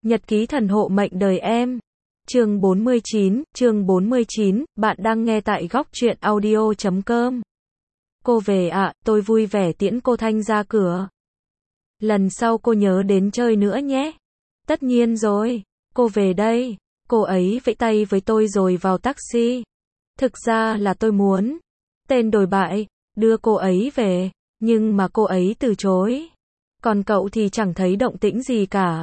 Nhật ký thần hộ mệnh đời em. Chương 49, bạn đang nghe tại góc truyện audio.com. Cô về ạ, tôi vui vẻ tiễn cô Thanh ra cửa. Lần sau cô nhớ đến chơi nữa nhé. Tất nhiên rồi, cô về đây. Cô ấy vẫy tay với tôi rồi vào taxi. Thực ra là tôi muốn, tên đồi bại, đưa cô ấy về, nhưng mà cô ấy từ chối. Còn cậu thì chẳng thấy động tĩnh gì cả.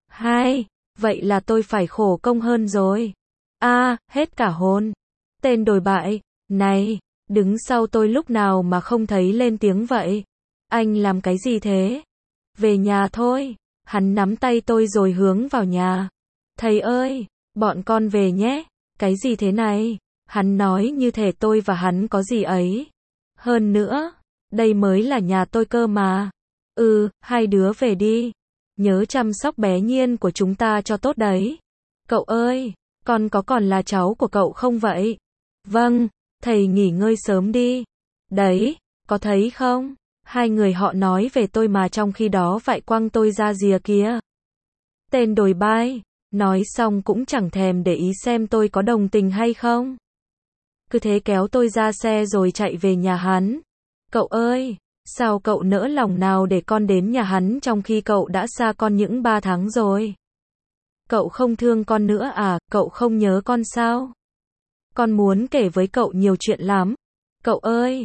Vậy là tôi phải khổ công hơn rồi. Hết cả hồn. Tên đồi bại, này, đứng sau tôi lúc nào mà không thấy lên tiếng vậy? Anh làm cái gì thế? Về nhà thôi. Hắn nắm tay tôi rồi hướng vào nhà. Thầy ơi, bọn con về nhé. Cái gì thế này? Hắn nói như thể tôi và hắn có gì ấy. Hơn nữa, đây mới là nhà tôi cơ mà. Hai đứa về đi. Nhớ chăm sóc bé Nhiên của chúng ta cho tốt đấy. Cậu ơi, con có còn là cháu của cậu không vậy? Vâng, thầy nghỉ ngơi sớm đi. Đấy, có thấy không? Hai người họ nói về tôi mà trong khi đó vại quăng tôi ra rìa kia. Tên đồi bai, nói xong cũng chẳng thèm để ý xem tôi có đồng tình hay không. Cứ thế kéo tôi ra xe rồi chạy về nhà hắn. Cậu ơi, sao cậu nỡ lòng nào để con đến nhà hắn trong khi cậu đã xa con những 3 tháng rồi? Cậu không thương con nữa à, cậu không nhớ con sao? Con muốn kể với cậu nhiều chuyện lắm. Cậu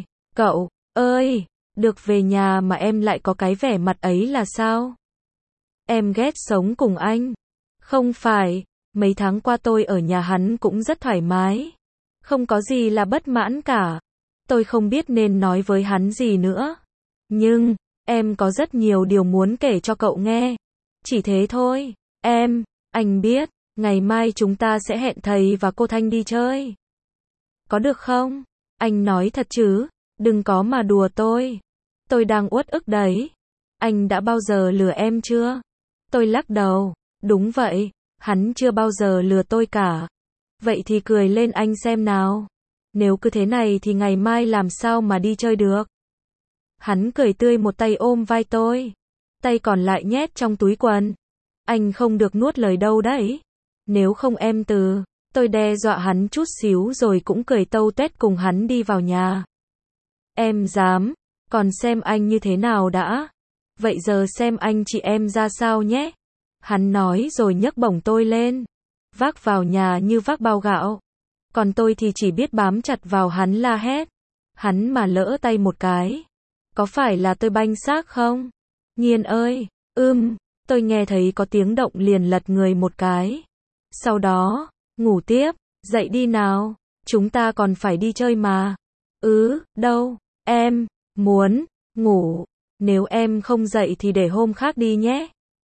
ơi, được về nhà mà em lại có cái vẻ mặt ấy là sao? Em ghét sống cùng anh. Không phải, mấy tháng qua tôi ở nhà hắn cũng rất thoải mái. Không có gì là bất mãn cả. Tôi không biết nên nói với hắn gì nữa. Nhưng, em có rất nhiều điều muốn kể cho cậu nghe. Chỉ thế thôi. Anh biết, ngày mai chúng ta sẽ hẹn thầy và cô Thanh đi chơi. Có được không? Anh nói thật chứ, đừng có mà đùa tôi. Tôi đang uất ức đấy. Anh đã bao giờ lừa em chưa? Tôi lắc đầu. Đúng vậy, hắn chưa bao giờ lừa tôi cả. Vậy thì cười lên anh xem nào. Nếu cứ thế này thì ngày mai làm sao mà đi chơi được? Hắn cười tươi một tay ôm vai tôi. Tay còn lại nhét trong túi quần. Anh không được nuốt lời đâu đấy. Nếu không em từ. Tôi đe dọa hắn chút xíu rồi cũng cười tâu tuét cùng hắn đi vào nhà. Em dám. Còn xem anh như thế nào đã. Vậy giờ xem anh chị em ra sao nhé. Hắn nói rồi nhấc bổng tôi lên. Vác vào nhà như vác bao gạo. Còn tôi thì chỉ biết bám chặt vào hắn la hét. Hắn mà lỡ tay một cái. Có phải là tôi banh xác không? Nhiên ơi, tôi nghe thấy có tiếng động liền lật người một cái. Sau đó, ngủ tiếp, dậy đi nào, chúng ta còn phải đi chơi mà. Đâu, em, muốn, ngủ, nếu em không dậy thì để hôm khác đi nhé.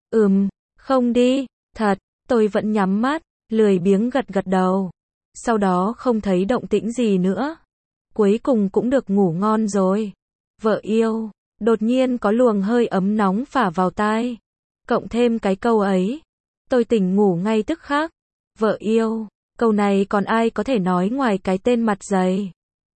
Không đi, thật, tôi vẫn nhắm mắt, lười biếng gật gật đầu. Sau đó không thấy động tĩnh gì nữa. Cuối cùng cũng được ngủ ngon rồi. Vợ yêu, đột nhiên có luồng hơi ấm nóng phả vào tai. Cộng thêm cái câu ấy, tôi tỉnh ngủ ngay tức khắc. Vợ yêu, câu này còn ai có thể nói ngoài cái tên mặt dày.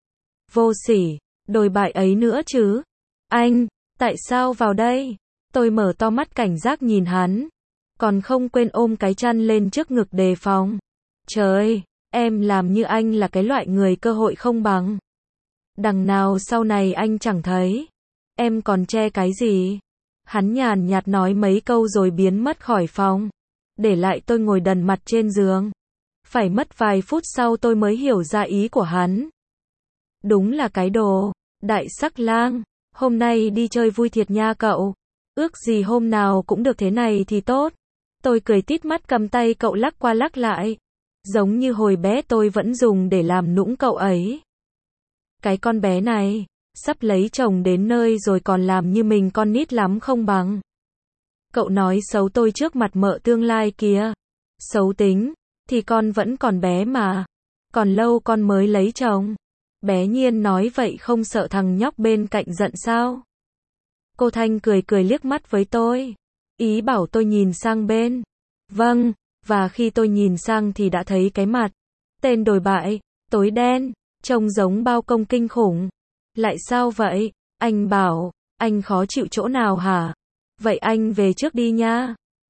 Vô sỉ, đồi bại ấy nữa chứ. Anh, tại sao vào đây? Tôi mở to mắt cảnh giác nhìn hắn. Còn không quên ôm cái chăn lên trước ngực đề phòng. Trời, em làm như anh là cái loại người cơ hội không bằng. Đằng nào sau này anh chẳng thấy. Em còn che cái gì? Hắn nhàn nhạt nói mấy câu rồi biến mất khỏi phòng. Để lại tôi ngồi đần mặt trên giường. Phải mất vài phút sau tôi mới hiểu ra ý của hắn. Đúng là cái đồ đại sắc lang. Hôm nay đi chơi vui thiệt nha cậu. Ước gì hôm nào cũng được thế này thì tốt. Tôi cười tít mắt cầm tay cậu lắc qua lắc lại. Giống như hồi bé tôi vẫn dùng để làm nũng cậu ấy. Cái con bé này, sắp lấy chồng đến nơi rồi còn làm như mình con nít lắm không bằng. Cậu nói xấu tôi trước mặt mợ tương lai kìa. Xấu tính, thì con vẫn còn bé mà. Còn lâu con mới lấy chồng. Bé Nhiên nói vậy không sợ thằng nhóc bên cạnh giận sao? Cô Thanh cười cười liếc mắt với tôi. Ý bảo tôi nhìn sang bên. Vâng, và khi tôi nhìn sang thì đã thấy cái mặt. Tên đồi bại, tối đen, trông giống bao công kinh khủng. Lại sao vậy? Anh bảo, anh khó chịu chỗ nào hả? Vậy anh về trước đi nha.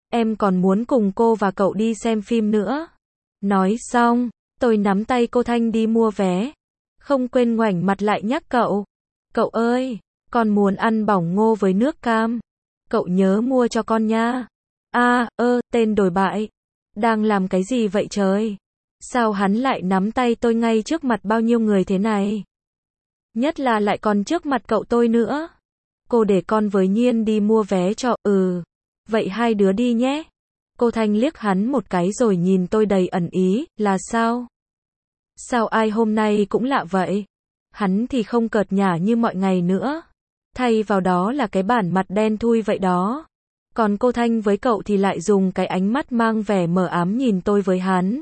em còn muốn cùng cô và cậu đi xem phim nữa. Nói xong, tôi nắm tay cô Thanh đi mua vé. Không quên ngoảnh mặt lại nhắc cậu. Cậu ơi, con muốn ăn bỏng ngô với nước cam. Cậu nhớ mua cho con nha. Tên đồi bại. Đang làm cái gì vậy trời? Sao hắn lại nắm tay tôi ngay trước mặt bao nhiêu người thế này? Nhất là lại còn trước mặt cậu tôi nữa. Cô để con với Nhiên đi mua vé cho, vậy hai đứa đi nhé. Cô Thanh liếc hắn một cái rồi nhìn tôi đầy ẩn ý, là sao? Sao ai hôm nay cũng lạ vậy? Hắn thì không cợt nhả như mọi ngày nữa. Thay vào đó là cái bản mặt đen thui vậy đó. Còn cô Thanh với cậu thì lại dùng cái ánh mắt mang vẻ mờ ám nhìn tôi với hắn.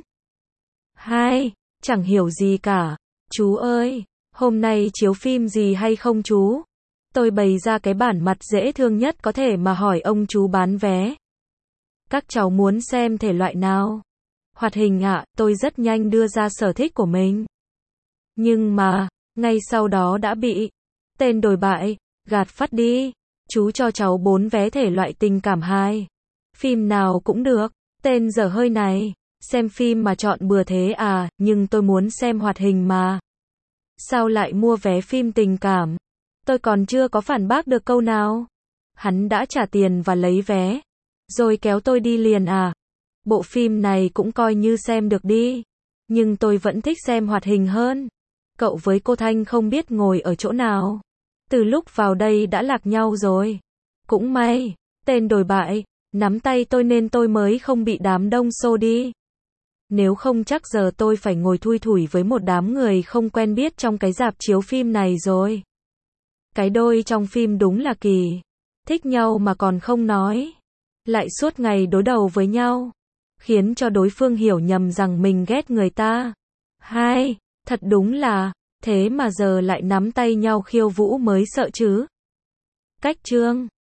Chẳng hiểu gì cả. Chú ơi, hôm nay chiếu phim gì hay không chú? Tôi bày ra cái bản mặt dễ thương nhất có thể mà hỏi ông chú bán vé. Các cháu muốn xem thể loại nào? Hoạt hình ạ, tôi rất nhanh đưa ra sở thích của mình. Nhưng mà, ngay sau đó đã bị tên đồi bại gạt phát đi. Chú cho cháu 4 vé thể loại tình cảm 2. Phim nào cũng được. Tên dở hơi này. Xem phim mà chọn bừa thế à, nhưng tôi muốn xem hoạt hình mà. Sao lại mua vé phim tình cảm? Tôi còn chưa có phản bác được câu nào. Hắn đã trả tiền và lấy vé. Rồi kéo tôi đi liền à. Bộ phim này cũng coi như xem được đi. Nhưng tôi vẫn thích xem hoạt hình hơn. Cậu với cô Thanh không biết ngồi ở chỗ nào. Từ lúc vào đây đã lạc nhau rồi. Cũng may, tên đồi bại nắm tay tôi nên tôi mới không bị đám đông xô đi. Nếu không chắc giờ tôi phải ngồi thui thủi với một đám người không quen biết trong cái rạp chiếu phim này rồi. Cái đôi trong phim đúng là kỳ. Thích nhau mà còn không nói. Lại suốt ngày đối đầu với nhau. Khiến cho đối phương hiểu nhầm rằng mình ghét người ta. Thật đúng là, thế mà giờ lại nắm tay nhau khiêu vũ mới sợ chứ. Cách chương